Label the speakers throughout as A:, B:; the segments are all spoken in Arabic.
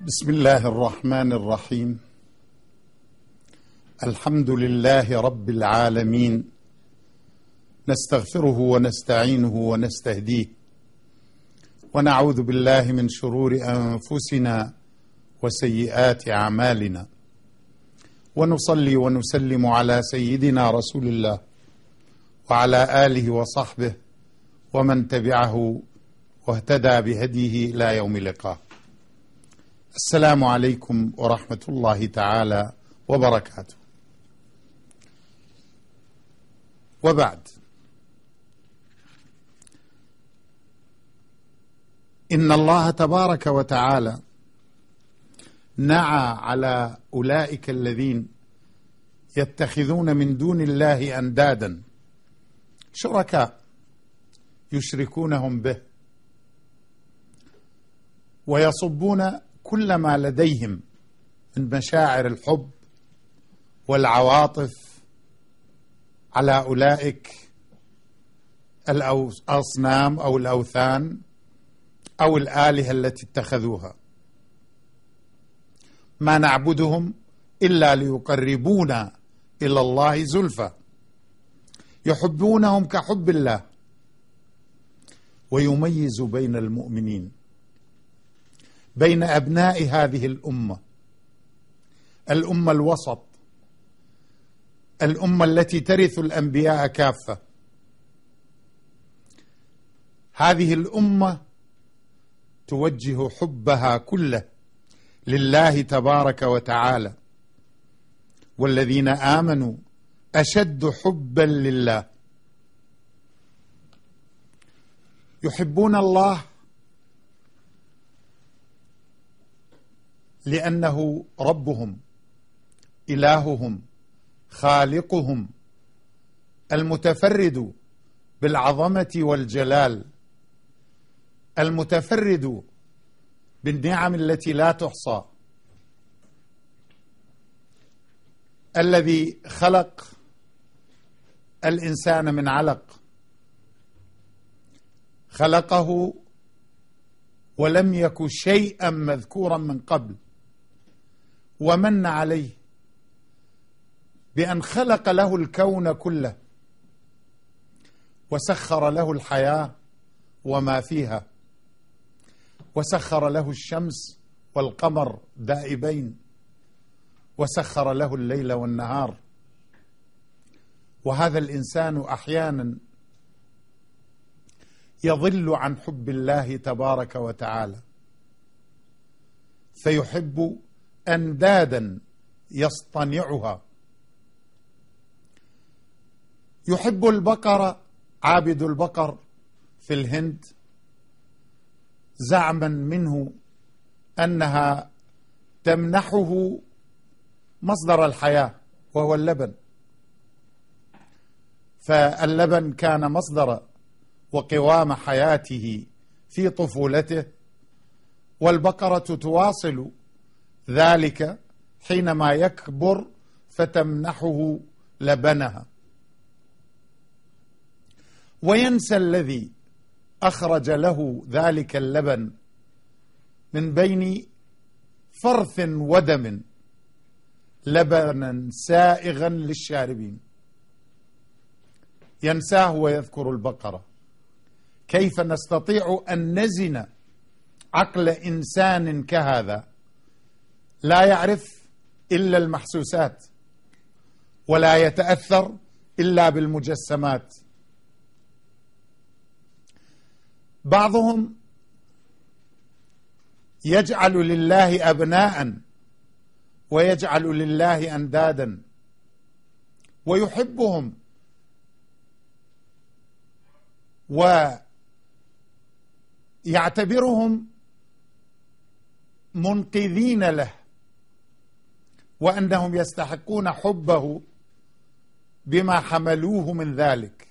A: بسم الله الرحمن الرحيم. الحمد لله رب العالمين، نستغفره ونستعينه ونستهديه، ونعوذ بالله من شرور أنفسنا وسيئات أعمالنا، ونصلي ونسلم على سيدنا رسول الله وعلى آله وصحبه ومن تبعه واهتدى بهديه إلى يوم اللقاء. السلام عليكم ورحمة الله تعالى وبركاته. وبعد، إن الله تبارك وتعالى نعى على أولئك الذين يتخذون من دون الله أندادا شركاء يشركونهم به ويصبون كل ما لديهم من مشاعر الحب والعواطف على أولئك الأصنام أو الأوثان أو الآلهة التي اتخذوها. ما نعبدهم إلا ليقربونا إلى الله زلفى، يحبونهم كحب الله، ويميز بين المؤمنين، بين أبناء هذه الأمة الوسط، الأمة التي ترث الأنبياء كافة. هذه الأمة توجه حبها كله لله تبارك وتعالى، والذين آمنوا أشد حبا لله. يحبون الله لأنه ربهم، إلههم، خالقهم، المتفرد بالعظمة والجلال، المتفرد بالنعم التي لا تحصى، الذي خلق الإنسان من علق، خلقه ولم يك شيئا مذكورا من قبل، ومن عليه بأن خلق له الكون كله، وسخر له الحياة وما فيها، وسخر له الشمس والقمر دائبين، وسخر له الليل والنهار. وهذا الإنسان أحيانا يضل عن حب الله تبارك وتعالى، فيحب أندادا يصطنعها. يحب البقر، عابد البقر في الهند، زعما منه أنها تمنحه مصدر الحياة وهو اللبن، فاللبن كان مصدر وقوام حياته في طفولته، والبقرة تواصل ذلك حينما يكبر فتمنحه لبنها. وينسى الذي أخرج له ذلك اللبن من بين فرث ودم، لبنا سائغا للشاربين. ينساه ويذكر البقرة. كيف نستطيع أن نزن عقل إنسان كهذا لا يعرف إلا المحسوسات ولا يتأثر إلا بالمجسمات؟ بعضهم يجعل لله أبناء ويجعل لله أندادا ويحبهم ويعتبرهم منقذين له، وأنهم يستحقون حبه بما حملوه من ذلك.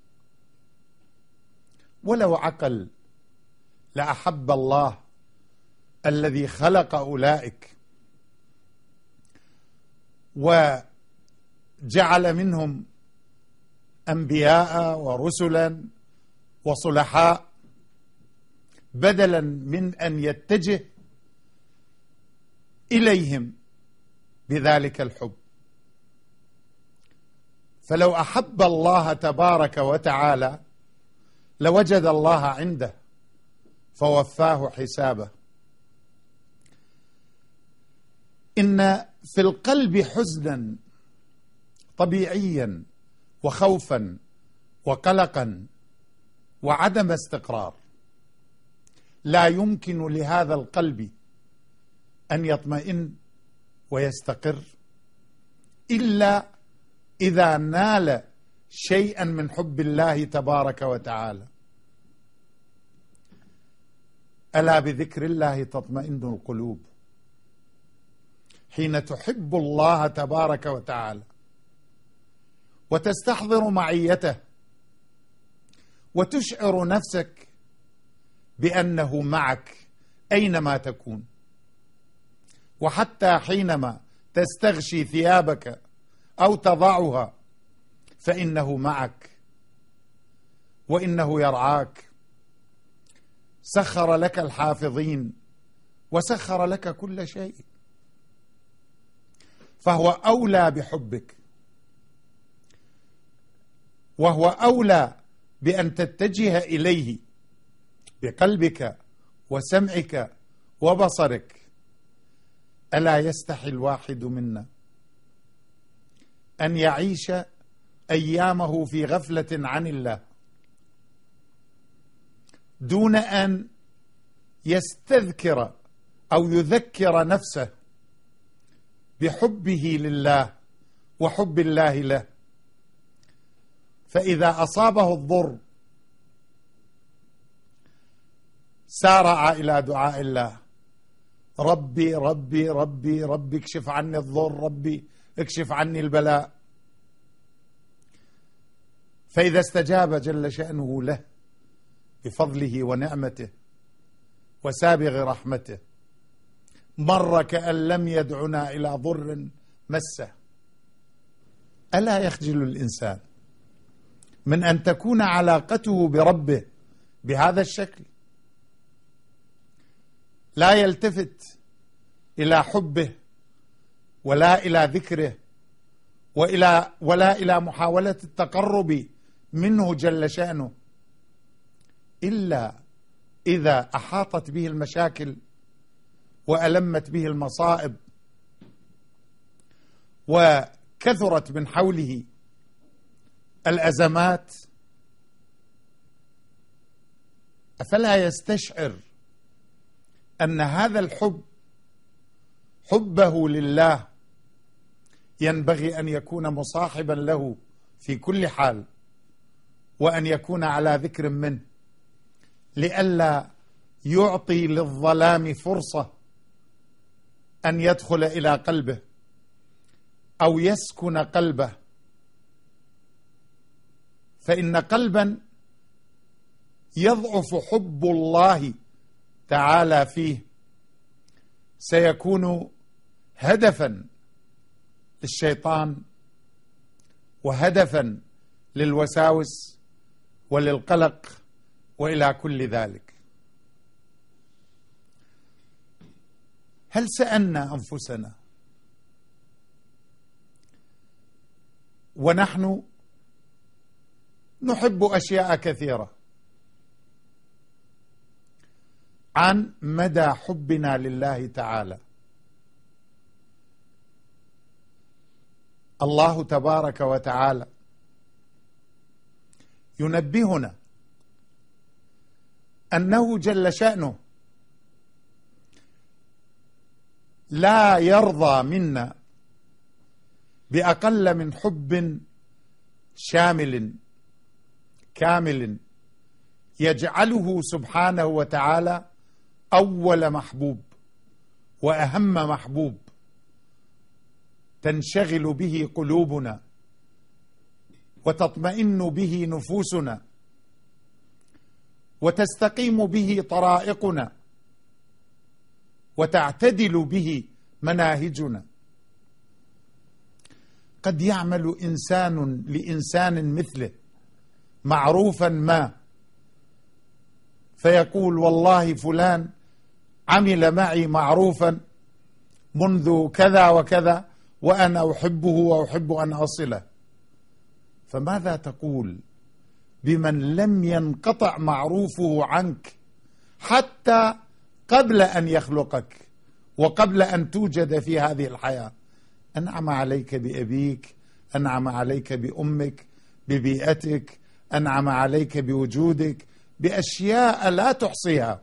A: ولو عقل لأحب الله الذي خلق أولئك وجعل منهم أنبياء ورسلا وصلحاء، بدلا من أن يتجه إليهم بذلك الحب. فلو أحب الله تبارك وتعالى لوجد الله عنده فوفاه حسابه. إن في القلب حزنا طبيعيا وخوفا وقلقا وعدم استقرار، لا يمكن لهذا القلب أن يطمئن ويستقر إلا إذا نال شيئا من حب الله تبارك وتعالى. ألا بذكر الله تطمئن القلوب. حين تحب الله تبارك وتعالى وتستحضر معيته وتشعر نفسك بأنه معك أينما تكون، وحتى حينما تستغشي ثيابك أو تضعها فإنه معك وإنه يرعاك. سخر لك الحافظين وسخر لك كل شيء، فهو أولى بحبك، وهو أولى بأن تتجه إليه بقلبك وسمعك وبصرك. ألا يستحي الواحد منا أن يعيش أيامه في غفلة عن الله دون أن يستذكر أو يذكر نفسه بحبه لله وحب الله له؟ فإذا أصابه الضر سارع إلى دعاء الله: ربي ربي ربي ربي اكشف عني الضر، ربي اكشف عني البلاء. فإذا استجاب جل شأنه له بفضله ونعمته وسابغ رحمته مر كأن لم يدعنا إلى ضر مسه. ألا يخجل الإنسان من أن تكون علاقته بربه بهذا الشكل؟ لا يلتفت إلى حبه ولا إلى ذكره ولا إلى محاولة التقرب منه جل شأنه، إلا إذا أحاطت به المشاكل وألمت به المصائب وكثرت من حوله الأزمات. أفلا يستشعر أن هذا الحب حبه لله ينبغي أن يكون مصاحبا له في كل حال، وأن يكون على ذكر منه، لئلا يعطي للظلام فرصة أن يدخل إلى قلبه أو يسكن قلبه. فإن قلبا يضعف حب الله تعالى فيه سيكون هدفا للشيطان وهدفا للوساوس وللقلق وإلى كل ذلك. هل سألنا أنفسنا ونحن نحب أشياء كثيرة عن مدى حبنا لله تعالى؟ الله تبارك وتعالى ينبهنا أنه جل شأنه لا يرضى منا بأقل من حب شامل كامل يجعله سبحانه وتعالى أول محبوب وأهم محبوب تنشغل به قلوبنا وتطمئن به نفوسنا وتستقيم به طرائقنا وتعتدل به مناهجنا. قد يعمل إنسان لإنسان مثله معروفا ما فيقول: والله فلان عمل معي معروفا منذ كذا وكذا وأنا أحبه وأحب أن أصله. فماذا تقول بمن لم ينقطع معروفه عنك حتى قبل أن يخلقك وقبل أن توجد في هذه الحياة؟ أنعم عليك بأبيك، أنعم عليك بأمك، ببيئتك، أنعم عليك بوجودك، بأشياء لا تحصيها.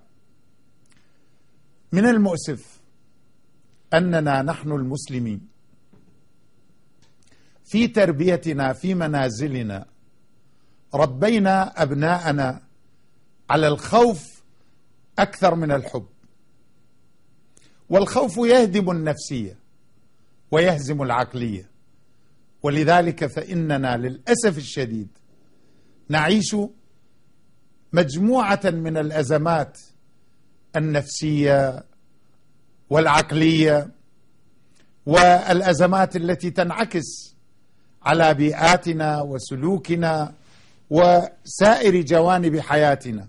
A: من المؤسف أننا نحن المسلمين في تربيتنا في منازلنا ربينا أبناءنا على الخوف أكثر من الحب، والخوف يهدم النفسية ويهزم العقلية. ولذلك فإننا للأسف الشديد نعيش مجموعة من الأزمات النفسية والعقلية والأزمات التي تنعكس على بيئاتنا وسلوكنا وسائر جوانب حياتنا.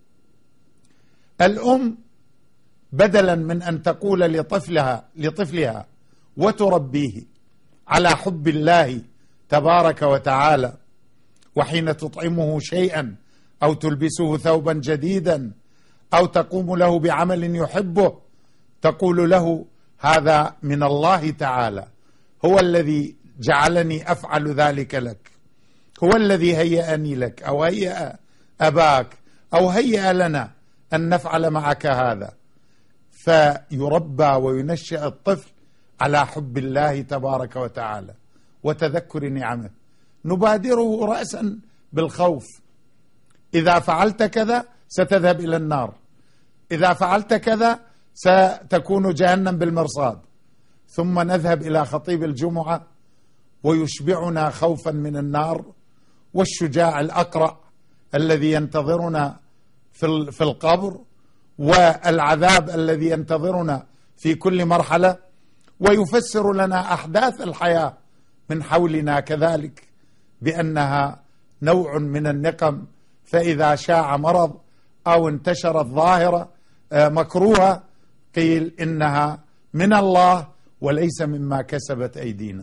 A: الأم بدلا من أن تقول لطفلها وتربيه على حب الله تبارك وتعالى، وحين تطعمه شيئا أو تلبسه ثوبا جديدا أو تقوم له بعمل يحبه تقول له هذا من الله تعالى، هو الذي جعلني أفعل ذلك لك، هو الذي هيأني لك أو هيأ أباك أو هيأ لنا أن نفعل معك هذا. فيربى وينشأ الطفل على حب الله تبارك وتعالى وتذكر نعمه. نبادره رأسا بالخوف، إذا فعلت كذا ستذهب إلى النار، إذا فعلت كذا ستكون جهنم بالمرصاد. ثم نذهب إلى خطيب الجمعة ويشبعنا خوفا من النار والشجاع الأقرأ الذي ينتظرنا في القبر والعذاب الذي ينتظرنا في كل مرحلة، ويفسر لنا أحداث الحياة من حولنا كذلك بأنها نوع من النقم. فإذا شاع مرض أو انتشرت ظاهرة مكروهة قيل إنها من الله وليس مما كسبت أيدينا.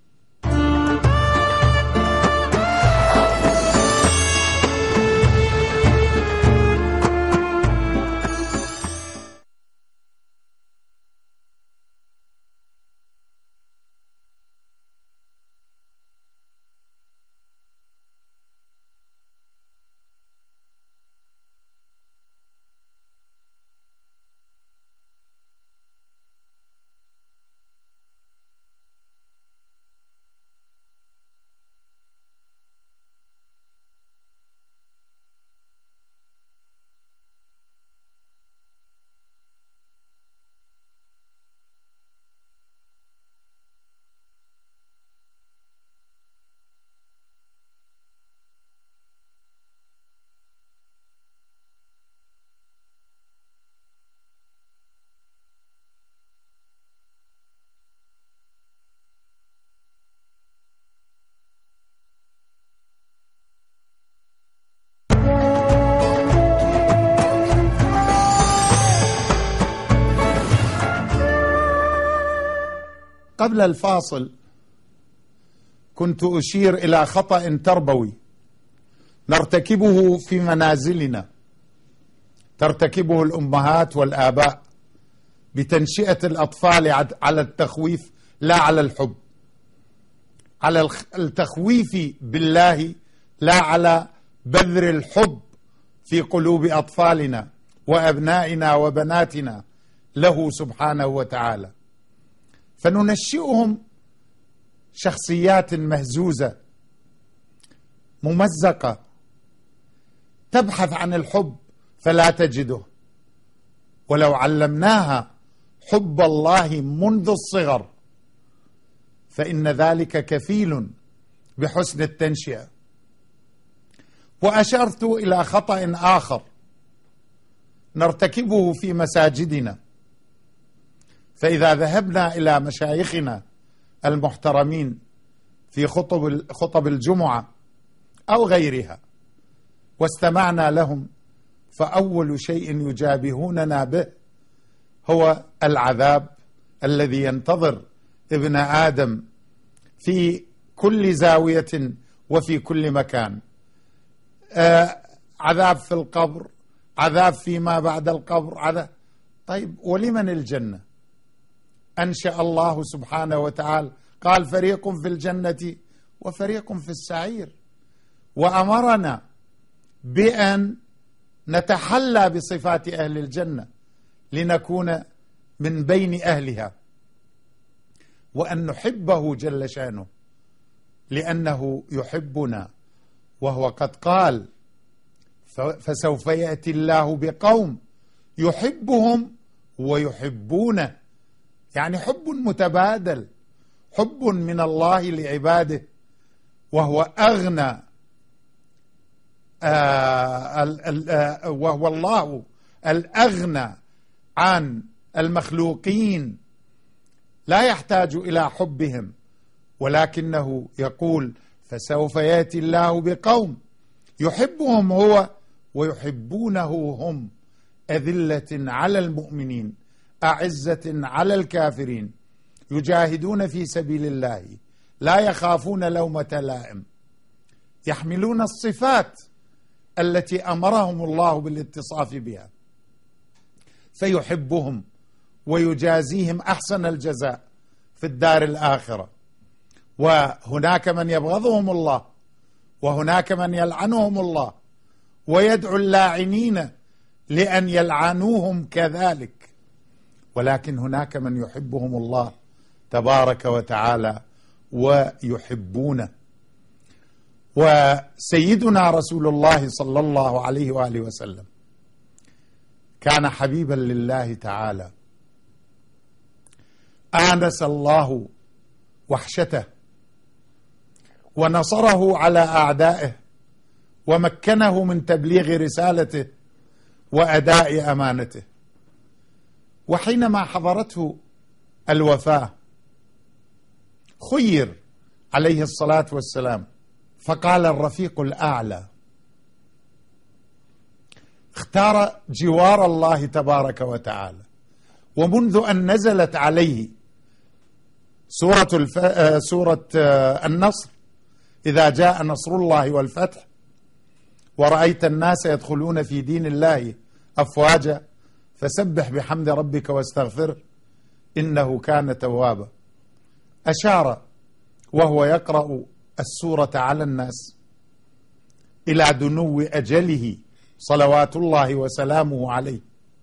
A: قبل الفاصل كنت أشير إلى خطأ تربوي نرتكبه في منازلنا، ترتكبه الأمهات والآباء بتنشئة الأطفال على التخويف لا على الحب، على التخويف بالله لا على بذر الحب في قلوب أطفالنا وأبنائنا وبناتنا له سبحانه وتعالى. فننشئهم شخصيات مهزوزة ممزقة تبحث عن الحب فلا تجده. ولو علمناها حب الله منذ الصغر فإن ذلك كفيل بحسن التنشئة. وأشرت إلى خطأ آخر نرتكبه في مساجدنا، فإذا ذهبنا إلى مشايخنا المحترمين في خطب الجمعة أو غيرها واستمعنا لهم، فأول شيء يجابهوننا به هو العذاب الذي ينتظر ابن آدم في كل زاوية وفي كل مكان. عذاب في القبر، عذاب فيما بعد القبر، عذاب. طيب ولمن الجنة؟ أنشأ الله سبحانه وتعالى قال فريق في الجنة وفريق في السعير، وأمرنا بأن نتحلى بصفات أهل الجنة لنكون من بين أهلها، وأن نحبه جل شأنه لأنه يحبنا، وهو قد قال فسوف يأتي الله بقوم يحبهم ويحبونه، يعني حب متبادل، حب من الله لعباده، وهو أغنى وهو الله الأغنى عن المخلوقين، لا يحتاج إلى حبهم، ولكنه يقول فسوف يأتي الله بقوم يحبهم هو ويحبونه هم، أذلة على المؤمنين أعزة على الكافرين، يجاهدون في سبيل الله لا يخافون لومة لائم، يحملون الصفات التي أمرهم الله بالاتصاف بها، فيحبهم ويجازيهم أحسن الجزاء في الدار الآخرة. وهناك من يبغضهم الله، وهناك من يلعنهم الله ويدعو اللاعنين لأن يلعنوهم كذلك، ولكن هناك من يحبهم الله تبارك وتعالى ويحبونه. وسيدنا رسول الله صلى الله عليه وآله وسلم كان حبيبا لله تعالى، آنس الله وحشته ونصره على أعدائه ومكنه من تبليغ رسالته وأداء أمانته. وحينما حضرته الوفاة خير عليه الصلاة والسلام، فقال الرفيق الأعلى، اختار جوار الله تبارك وتعالى. ومنذ أن نزلت عليه سورة النصر، إذا جاء نصر الله والفتح ورأيت الناس يدخلون في دين الله أفواجا فسبح بحمد ربك واستغفره إنه كان توابا، أشار وهو يقرأ السورة على الناس إلى دنو أجله صلوات الله وسلامه عليه،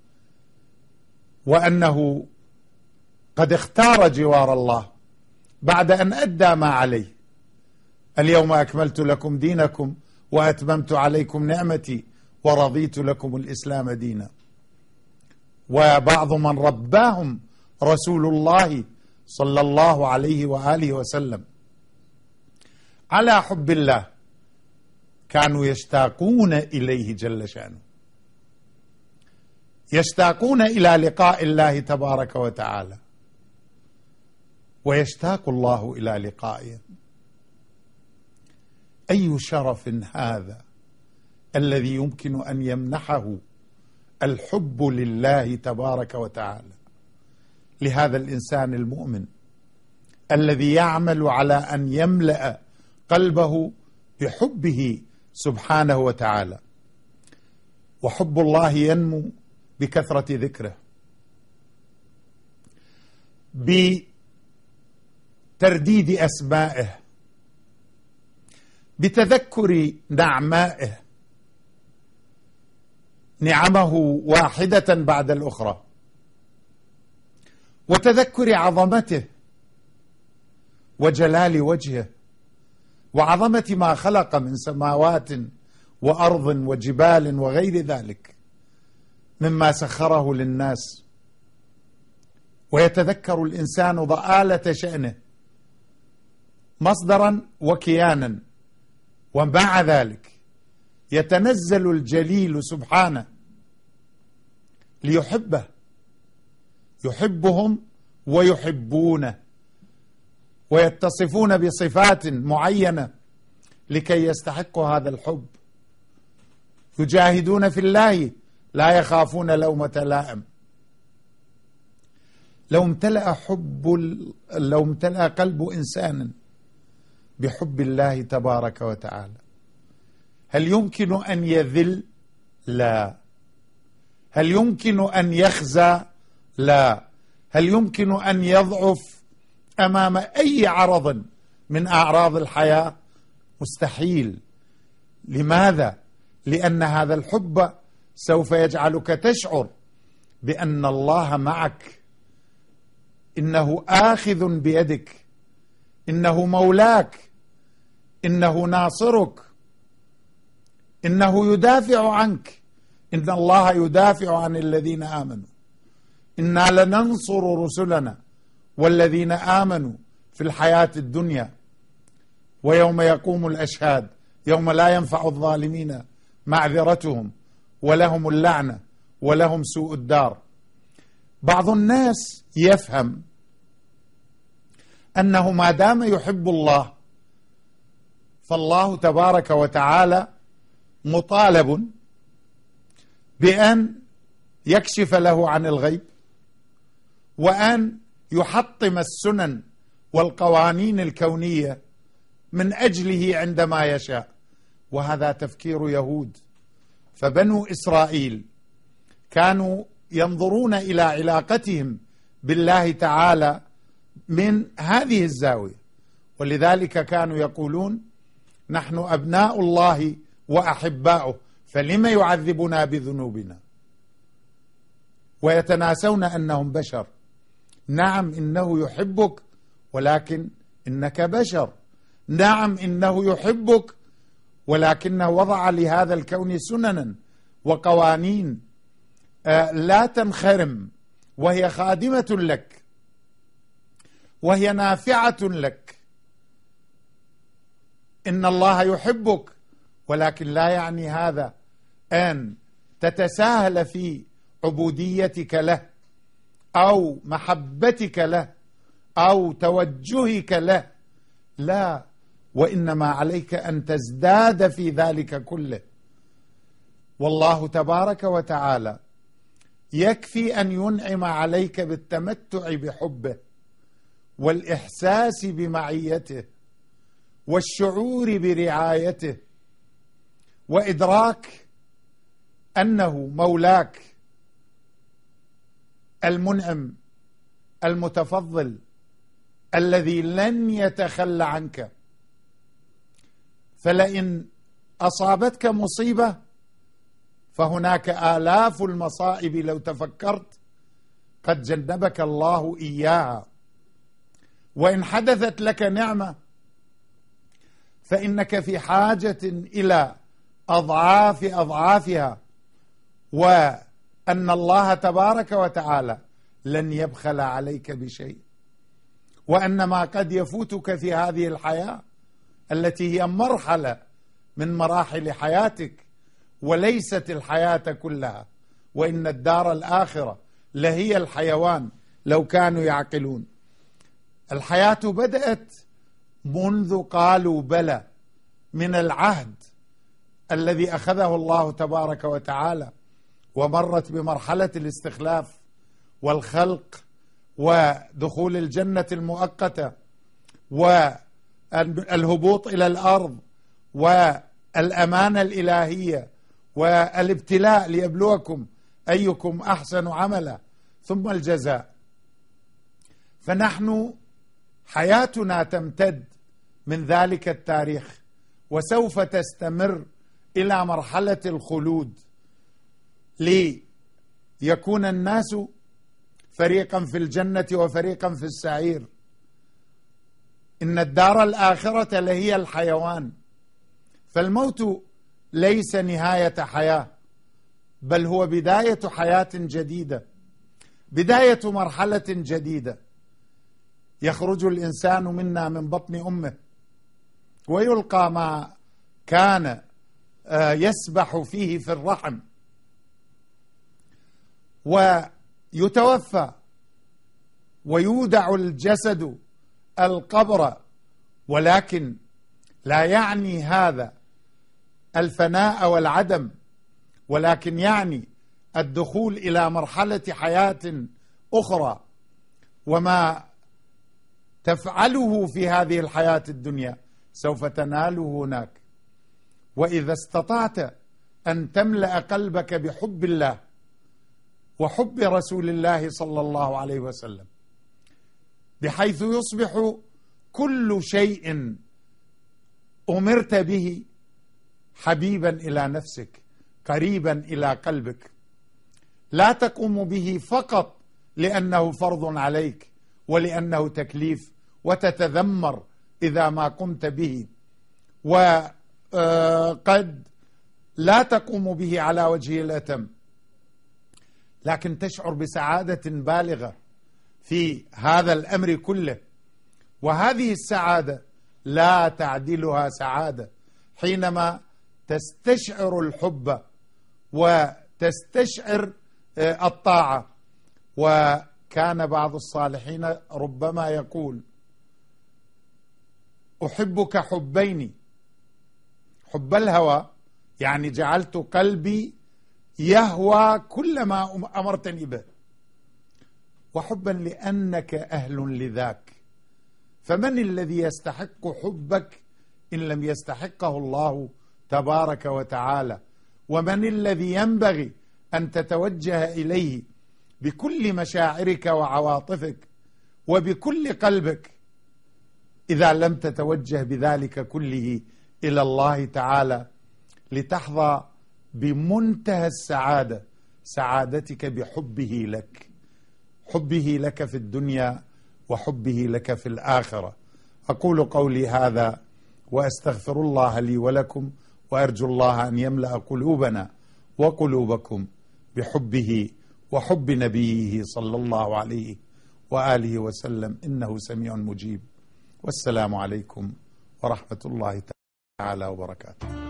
A: وأنه قد اختار جوار الله بعد أن أدى ما عليه. اليوم أكملت لكم دينكم وأتممت عليكم نعمتي ورضيت لكم الإسلام دينا. وبعض من رباهم رسول الله صلى الله عليه وآله وسلم على حب الله كانوا يشتاقون إليه جل شأنه، يشتاقون إلى لقاء الله تبارك وتعالى، ويشتاق الله إلى لقائه. أي شرف هذا الذي يمكن أن يمنحه الحب لله تبارك وتعالى لهذا الإنسان المؤمن الذي يعمل على أن يملأ قلبه بحبه سبحانه وتعالى. وحب الله ينمو بكثرة ذكره، بترديد أسمائه، بتذكر نعمائه، نعمه واحدة بعد الأخرى، وتذكر عظمته وجلال وجهه وعظمة ما خلق من سماوات وأرض وجبال وغير ذلك مما سخره للناس. ويتذكر الإنسان ضآلة شأنه مصدرا وكيانا، ومع ذلك يتنزل الجليل سبحانه ليحبه، يحبهم ويحبونه، ويتصفون بصفات معينة لكي يستحقوا هذا الحب. يجاهدون في الله لا يخافون لومة لائم. لو امتلأ قلب إنسان بحب الله تبارك وتعالى، هل يمكن أن يذل؟ لا. هل يمكن أن يخزى؟ لا. هل يمكن أن يضعف أمام أي عرض من أعراض الحياة؟ مستحيل. لماذا؟ لأن هذا الحب سوف يجعلك تشعر بأن الله معك، إنه آخذ بيدك، إنه مولاك، إنه ناصرك، إنه يدافع عنك. إن الله يدافع عن الذين آمنوا، إنا لننصر رسلنا والذين آمنوا في الحياة الدنيا ويوم يقوم الأشهاد، يوم لا ينفع الظالمين معذرتهم ولهم اللعنة ولهم سوء الدار. بعض الناس يفهم أنه ما دام يحب الله فالله تبارك وتعالى مطالب بأن يكشف له عن الغيب، وأن يحطم السنن والقوانين الكونية من أجله عندما يشاء. وهذا تفكير يهود. فبنو إسرائيل كانوا ينظرون إلى علاقتهم بالله تعالى من هذه الزاوية، ولذلك كانوا يقولون: نحن أبناء الله وأحباؤه فلم يعذبنا بذنوبنا، ويتناسون أنهم بشر. نعم إنه يحبك، ولكن إنك بشر. نعم إنه يحبك، ولكنه وضع لهذا الكون سننا وقوانين لا تنخرم، وهي خادمة لك وهي نافعة لك. إن الله يحبك، ولكن لا يعني هذا أن تتساهل في عبوديتك له أو محبتك له أو توجهك له، لا، وإنما عليك أن تزداد في ذلك كله. والله تبارك وتعالى يكفي أن ينعم عليك بالتمتع بحبه والإحساس بمعيته والشعور برعايته وإدراك أنه مولاك المنعم المتفضل الذي لن يتخلى عنك. فلئن أصابتك مصيبة فهناك آلاف المصائب لو تفكرت قد جنبك الله إياها. وإن حدثت لك نعمة فإنك في حاجة إلى أضعاف أضعافها، وأن الله تبارك وتعالى لن يبخل عليك بشيء، وأن ما قد يفوتك في هذه الحياة التي هي مرحلة من مراحل حياتك وليست الحياة كلها، وإن الدار الآخرة لهي الحيوان لو كانوا يعقلون. الحياة بدأت منذ قالوا بلى، من العهد الذي أخذه الله تبارك وتعالى، ومرت بمرحلة الاستخلاف والخلق ودخول الجنة المؤقتة والهبوط إلى الأرض والأمانة الإلهية والابتلاء ليبلوكم أيكم أحسن عملا، ثم الجزاء. فنحن حياتنا تمتد من ذلك التاريخ، وسوف تستمر إلى مرحلة الخلود، ليكون الناس فريقا في الجنة وفريقا في السعير. إن الدار الآخرة لهي الحيوان. فالموت ليس نهاية حياة، بل هو بداية حياة جديدة، بداية مرحلة جديدة. يخرج الإنسان منا من بطن أمه ويلقى ما كان يسبح فيه في الرحم، ويتوفى ويودع الجسد القبر. ولكن لا يعني هذا الفناء والعدم، ولكن يعني الدخول إلى مرحلة حياة أخرى، وما تفعله في هذه الحياة الدنيا سوف تناله هناك. وإذا استطعت أن تملأ قلبك بحب الله وحب رسول الله صلى الله عليه وسلم، بحيث يصبح كل شيء أمرت به حبيبا إلى نفسك، قريبا إلى قلبك، لا تقوم به فقط لأنه فرض عليك ولأنه تكليف وتتذمر إذا ما قمت به، وقد لا تقوم به على وجه الأتم، لكن تشعر بسعادة بالغة في هذا الأمر كله. وهذه السعادة لا تعدلها سعادة حينما تستشعر الحب وتستشعر الطاعة. وكان بعض الصالحين ربما يقول: أحبك حبين، حب الهوى يعني جعلت قلبي يهوى كل ما أمرتني به، وحبا لأنك أهل لذاك. فمن الذي يستحق حبك إن لم يستحقه الله تبارك وتعالى؟ ومن الذي ينبغي أن تتوجه إليه بكل مشاعرك وعواطفك وبكل قلبك إذا لم تتوجه بذلك كله إلى الله تعالى لتحظى بمنتهى السعادة، سعادتك بحبه لك، حبه لك في الدنيا وحبه لك في الآخرة. أقول قولي هذا وأستغفر الله لي ولكم، وأرجو الله أن يملأ قلوبنا وقلوبكم بحبه وحب نبيه صلى الله عليه وآله وسلم، إنه سميع مجيب. والسلام عليكم ورحمة الله تعالى وبركاته.